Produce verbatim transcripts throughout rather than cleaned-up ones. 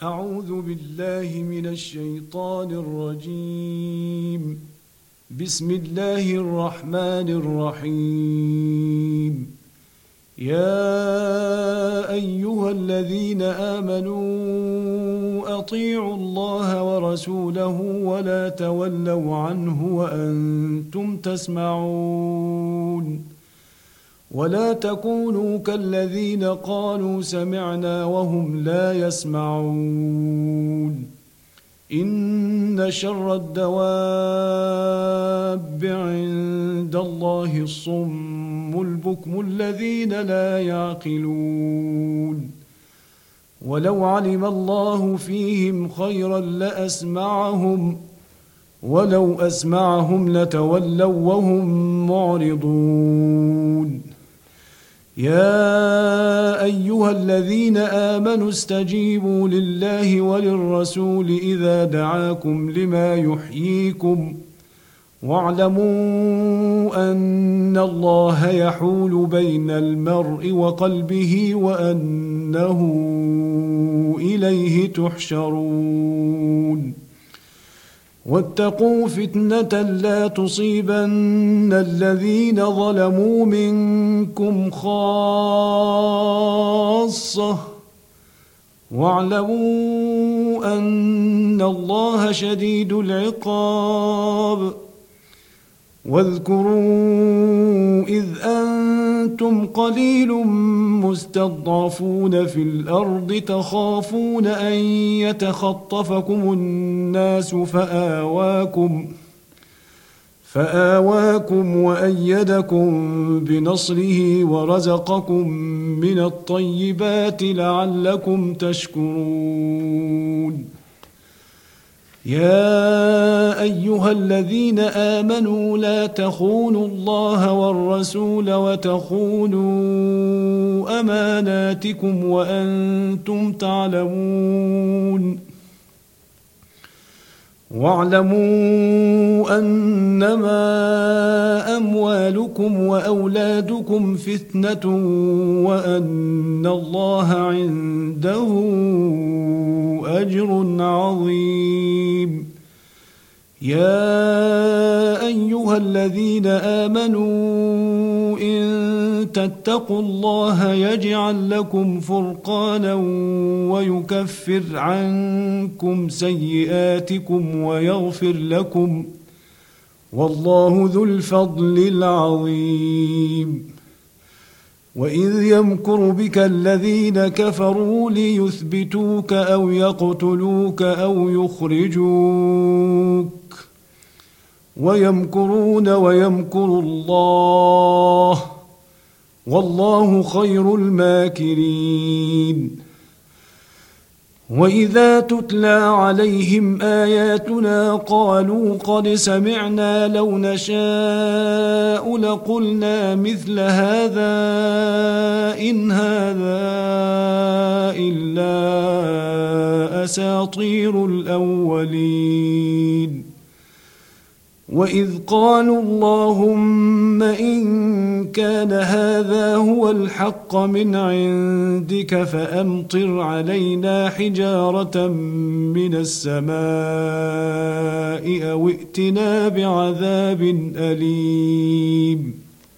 أعوذ بالله من الشيطان الرجيم. بسم الله الرحمن الرحيم. يا أيها الذين آمنوا أطيعوا الله ورسوله ولا تولوا عنه وأنتم تسمعون ولا تكونوا كالذين قالوا سمعنا وهم لا يسمعون. إن شر الدواب عند الله الصم البكم الذين لا يعقلون. ولو علم الله فيهم خيرا لأسمعهم ولو أسمعهم لتولوا وهم معرضون. يا أيها الذين آمنوا استجيبوا لله وللرسول إذا دعاكم لما يحييكم واعلموا أن الله يحول بين المرء وقلبه وأنه إليه تحشرون. واتقوا فتنة لا تصيبن الذين ظلموا منكم خاصة واعلموا أن الله شديد العقاب. واذكروا إذ أنتم قليل مستضعفون في الأرض تخافون أن يتخطفكم الناس فآواكم فآواكم وأيدكم بنصره ورزقكم من الطيبات لعلكم تشكرون. يا أيها الذين آمنوا لا تخونوا الله والرسول وتخونوا أماناتكم وأنتم تعلمون. واعلموا أنما أموالكم وأولادكم فتنة وأن الله عنده أجر عظيم. يا أيها الذين آمنوا إن تتقوا الله يجعل لكم فرقانا ويكفر عنكم سيئاتكم ويغفر لكم والله ذو الفضل العظيم. وإذ يمكر بك الذين كفروا ليثبتوك أو يقتلوك أو يخرجوك ويمكرون ويمكر الله والله خير الماكرين. وإذا تتلى عليهم آياتنا قالوا قد سمعنا لو نشاء لقلنا مثل هذا إن هذا إلا أساطير الأولين. وإذ قالوا اللهم إن كان هذا هو الحق من عندك فأمطر علينا حجارة من السماء أو ائتنا بعذاب أليم.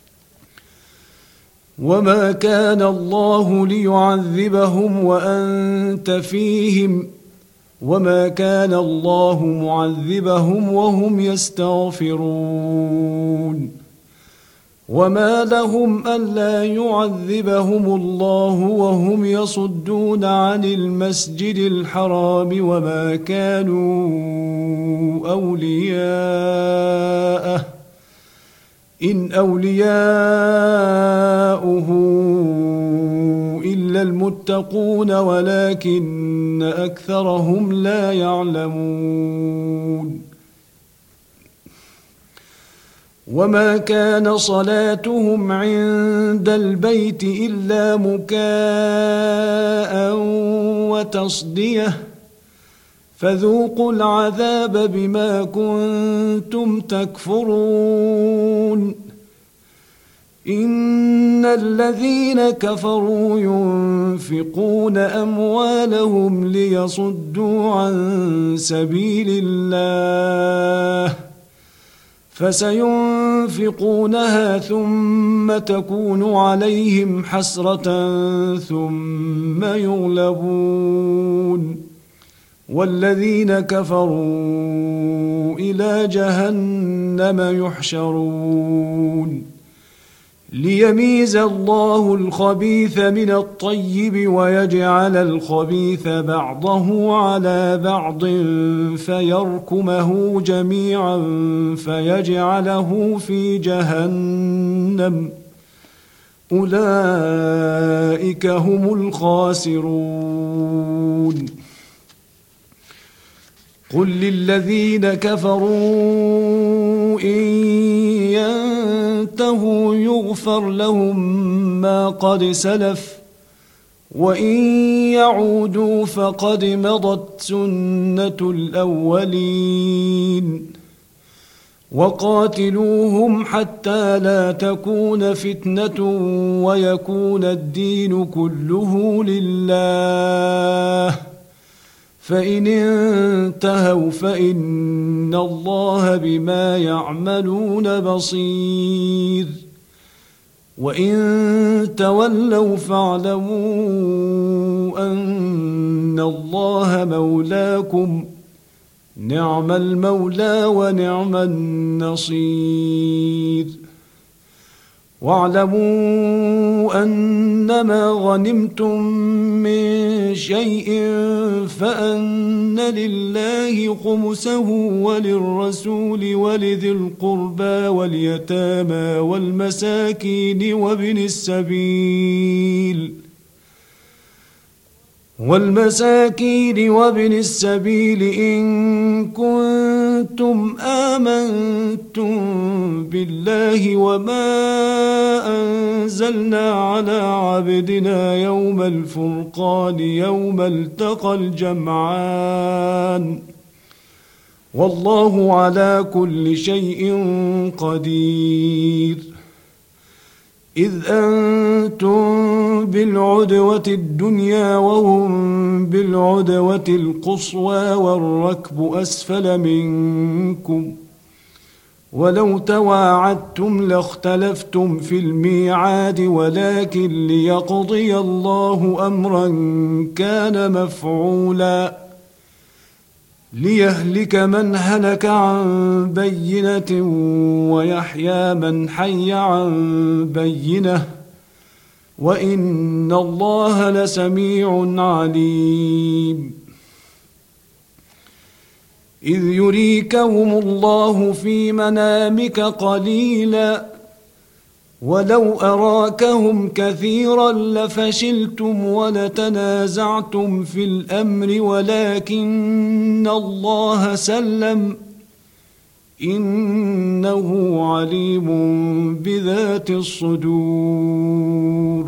وما كان الله ليعذبهم وأنت فيهم وما كان الله معذبهم وهم يستغفرون. وما لهم ألا يعذبهم الله وهم يصدون عن المسجد الحرام وما كانوا أولياءه إن أولياؤه إلا المتقون ولكن أكثرهم لا يعلمون. وما كان صلاتهم عند البيت إلا مكاء وتصدية فذوقوا العذاب بما كنتم تكفرون. إن الذين كفروا ينفقون أموالهم ليصدوا عن سبيل الله فسينفقونها ثم تكون عليهم حسرة ثم يغلبون والذين كفروا إلى جهنم يحشرون ليميز الله الخبيث من الطيب ويجعل الخبيث بعضه على بعض فيركمه جميعا فيجعله في جهنم أولئك هم الخاسرون قل للذين كفروا إن ينتهوا يغفر لهم ما قد سلف وإن يعودوا فقد مضت سنة الأولين وقاتلوهم حتى لا تكون فتنة ويكون الدين كله لله فإن انتهوا فإن الله بما يعملون بصير وإن تولوا فاعلموا أن الله مولاكم نعم المولى ونعم النصير واعلموا أنما غنمتم من شيء فأن لله خمسه وللرسول ولذي القربى واليتامى والمساكين وابن السبيل والمساكين وابن السبيل إن كنتم آمنتم بالله وما أنزلنا على عبدنا يوم الفرقان يوم التقى الجمعان والله على كل شيء قدير إذ أنتم بالعدوة الدنيا وهم بالعدوة القصوى والركب أسفل منكم ولو تواعدتم لاختلفتم في الميعاد ولكن ليقضي الله أمرا كان مفعولا ليهلك من هلك عن بينة ويحيى من حي عن بينة وإن الله لسميع عليم إذ يريكهم الله في منامك قليلا ولو أراكهم كثيرا لفشلتم ولتنازعتم في الأمر ولكن الله سلم إنه عليم بذات الصدور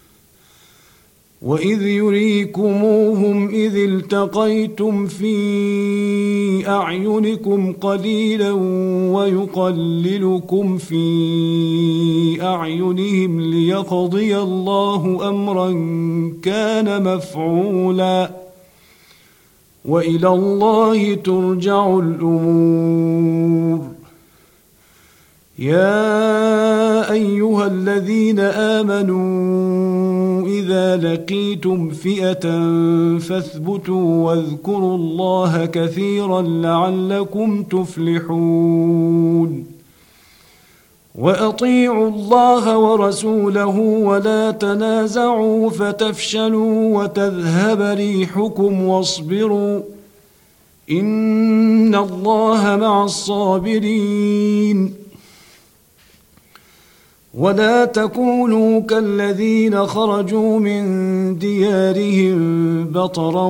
وإذ يريكموهم إذ التقيتم في أعينكم قليلا ويقللكم في أعينهم ليقضي الله أمرا كان مفعولا وإلى الله ترجع الأمور يا أيها الذين آمنوا إذا لقيتم فئة فاثبتوا واذكروا الله كثيرا لعلكم تفلحون وأطيعوا الله ورسوله ولا تنازعوا فتفشلوا وتذهب ريحكم واصبروا إن الله مع الصابرين ولا تكونوا كالذين خرجوا من ديارهم بطرا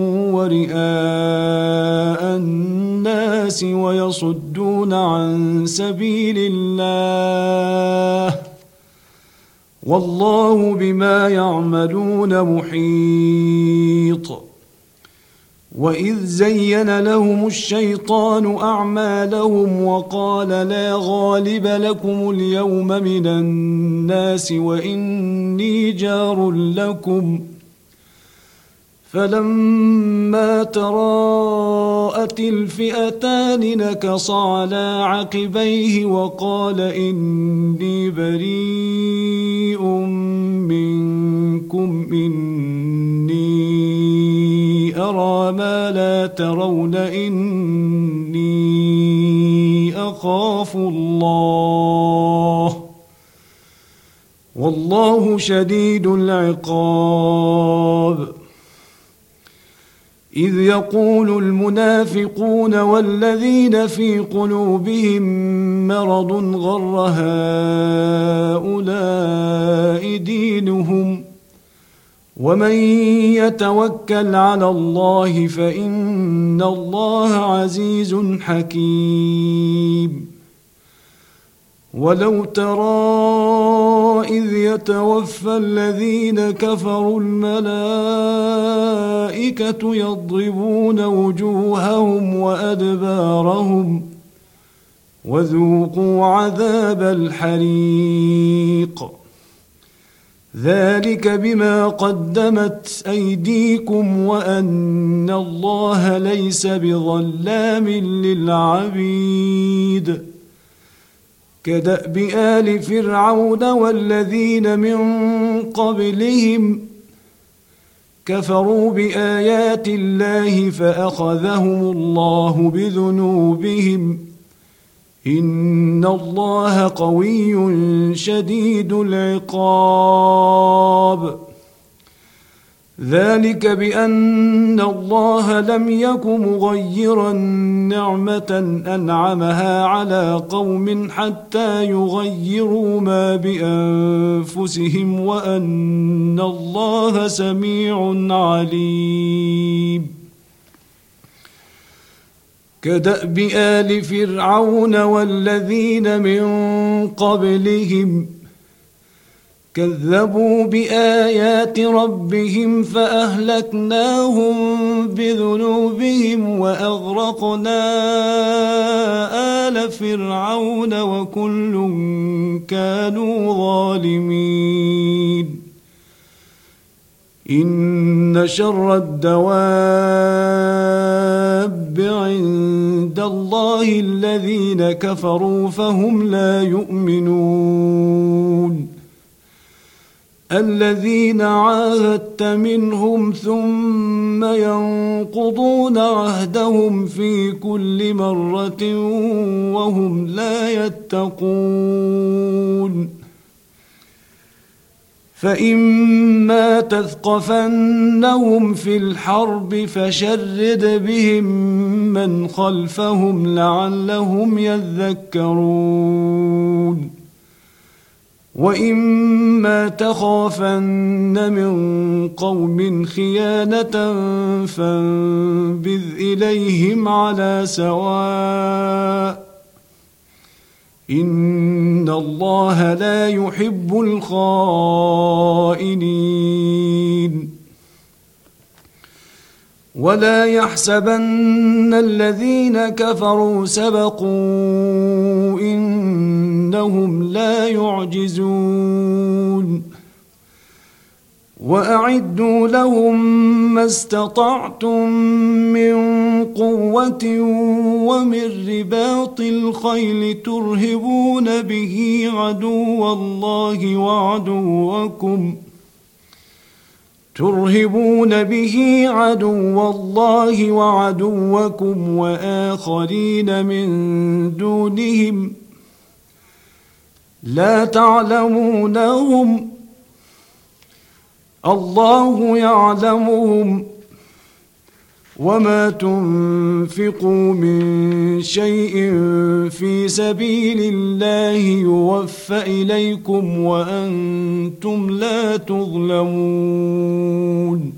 ورئاء الناس ويصدون عن سبيل الله والله بما يعملون محيط وإذ زين لهم الشيطان أعمالهم وقال لا غالب لكم اليوم من الناس وإني جار لكم فلما تراءت الفئتان نكص على عقبيه وقال إني بريء منكم إني أرى ما لا ترون إني أخاف الله والله شديد العقاب. إذ يقول المنافقون والذين في قلوبهم مرض غر هؤلاء دينهم ومن يتوكل على الله فإن الله عزيز حكيم. ولو ترى إذ يتوفى الذين كفروا الملائكة يضربون وجوههم وأدبارهم وذوقوا عذاب الحريق ذلك بما قدمت أيديكم وأن الله ليس بظلام للعبيد. كدأب آل فرعون والذين من قبلهم كفروا بآيات الله فأخذهم الله بذنوبهم إن الله قوي شديد العقاب. ذلك بأن الله لم يك مغيرا نعمة أنعمها على قوم حتى يغيروا ما بأنفسهم وأن الله سميع عليم. كدأب آل فرعون والذين من قبلهم كذبوا بآيات ربهم فأهلكناهم بذنوبهم وأغرقنا آل فرعون وكل كانوا ظالمين. إن شر الدواب عند الله الذين كفروا فهم لا يؤمنون. الذين عاهدت منهم ثم ينقضون عهدهم في كل مرة وهم لا يتقون. فإما تثقفنهم في الحرب فشرد بهم من خلفهم لعلهم يذكرون. وإما تخافن من قوم خيانة فانبذ إليهم على سواء إن الله لا يحب الخائنين. ولا يحسبن الذين كفروا سبقوا إنهم لا يعجزون. وأعدوا لهم ما استطعتم من قوة ومن رباط الخيل ترهبون به عدو الله وعدوكم ترهبون به عدو الله وعدوكم وآخرين من دونهم لا تعلمونهم الله يعلمهم وما تنفقوا من شيء في سبيل الله يوفى إليكم وأنتم لا تظلمون.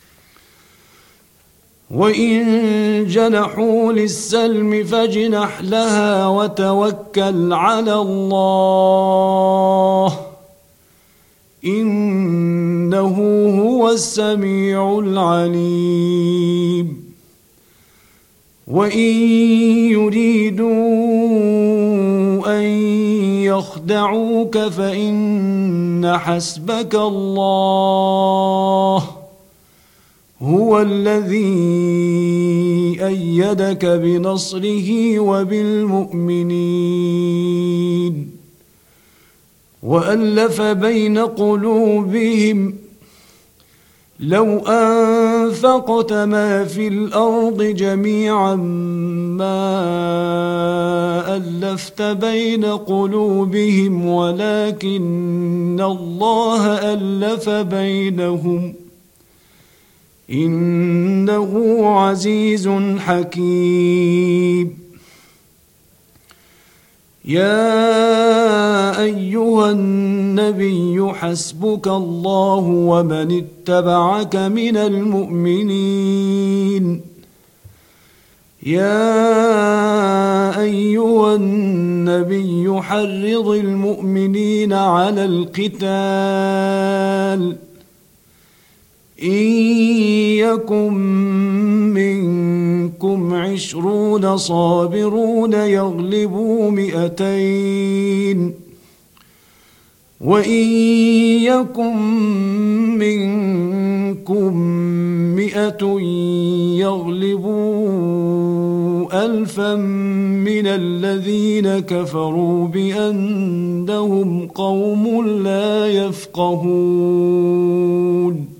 وإن جنحوا للسلم فاجنح لها وتوكل على الله إنه هو السميع العليم. وإن يريدوا أن يخدعوك فإن حسبك الله هو الذي أيدك بنصره وبالمؤمنين وألف بين قلوبهم لو أنفقت ما في الأرض جميعا ما ألفت بين قلوبهم ولكن الله ألف بينهم إنه عزيز حكيم. يا أيها النبي حسبك الله ومن اتبعك من المؤمنين. يا أيها النبي حرض المؤمنين على القتال إن يكن منكم عشرون صابرون يغلبوا مئتين وإن يكن منكم مئة يغلبوا ألفا من الذين كفروا بأنهم قوم لا يفقهون.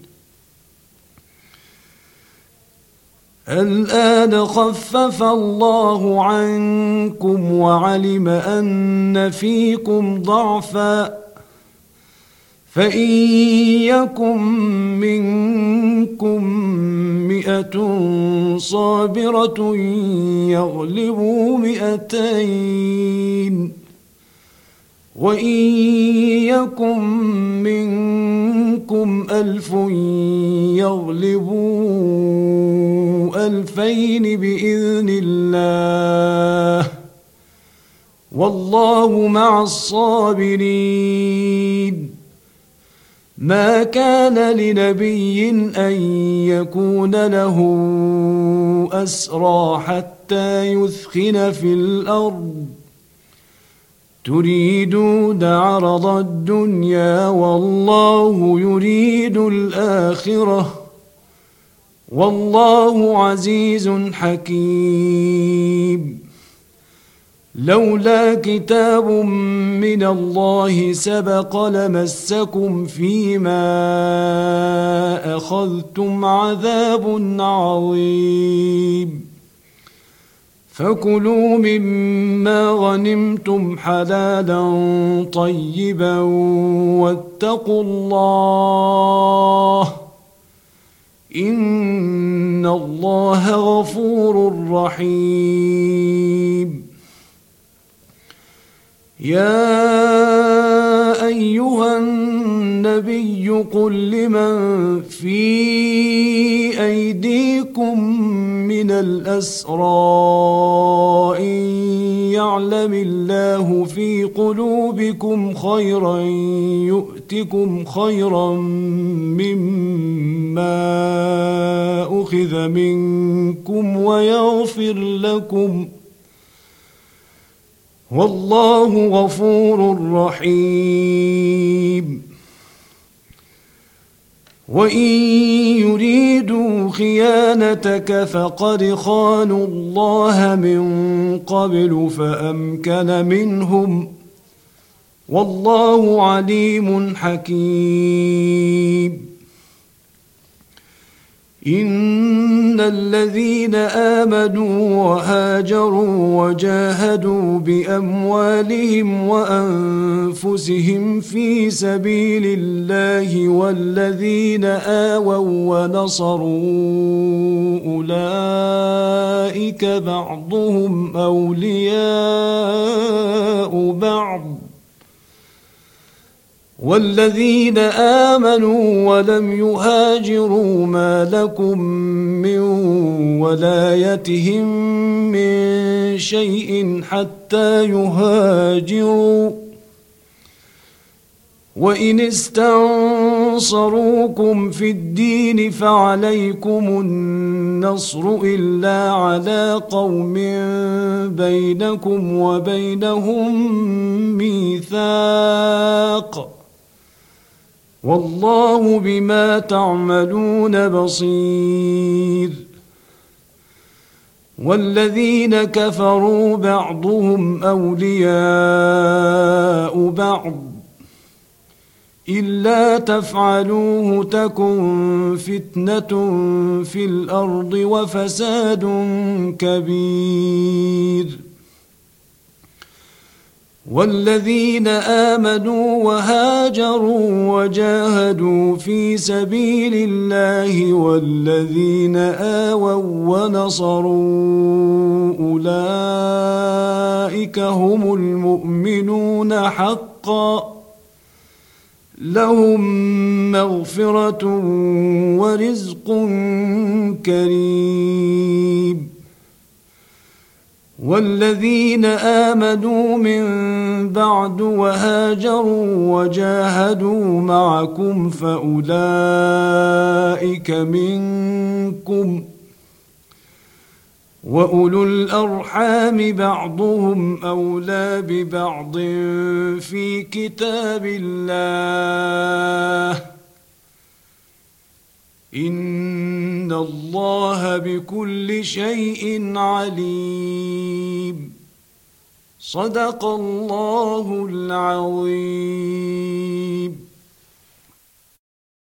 الآن خفف الله عنكم وعلم أن فيكم ضعفا فإن يكن منكم مئة صابرة يغلبوا مئتين وإن يكن منكم ألف يغلبوا ألفين بإذن الله والله مع الصابرين. ما كان لنبي أن يكون له أسرى حتى يثخن في الأرض تريدون عرض الدنيا والله يريد الآخرة والله عزيز حكيم. لولا كتاب من الله سبق لمسكم فيما أخذتم عذاب عظيم فكلوا مما غنمتم حلالا طيبا واتقوا الله إن الله غفور رحيم. يا أيها النبي قل لمن في أيديكم من الأسرى إن يعلم الله في قلوبكم خيرا يؤتكم خيرا مما أخذ منكم ويغفر لكم والله غفور رحيم. وإن يريدوا خيانتك فقد خانوا الله من قبل فأمكن منهم والله عليم حكيم. إن الذين آمنوا وهاجروا وجاهدوا بأموالهم وأنفسهم في سبيل الله والذين آووا ونصروا أولئك بعضهم أولياء بعض والذين آمنوا ولم يهاجروا ما لكم من ولايتهم من شيء حتى يهاجروا وإن استنصروكم في الدين فعليكم النصر إلا على قوم بينكم وبينهم ميثاق والله بما تعملون بصير. والذين كفروا بعضهم أولياء بعض إلا تفعلوه تكن فتنة في الأرض وفساد كبير. والذين آمنوا وهاجروا وجاهدوا في سبيل الله والذين آووا ونصروا أولئك هم المؤمنون حقا لهم مغفرة ورزق كريم. والذين آمنوا من بعد وهاجروا وجاهدوا معكم فأولئك منكم وأولو الأرحام بعضهم أولى ببعض في كتاب الله إن الله بكل شيء عليم. صدق الله العظيم.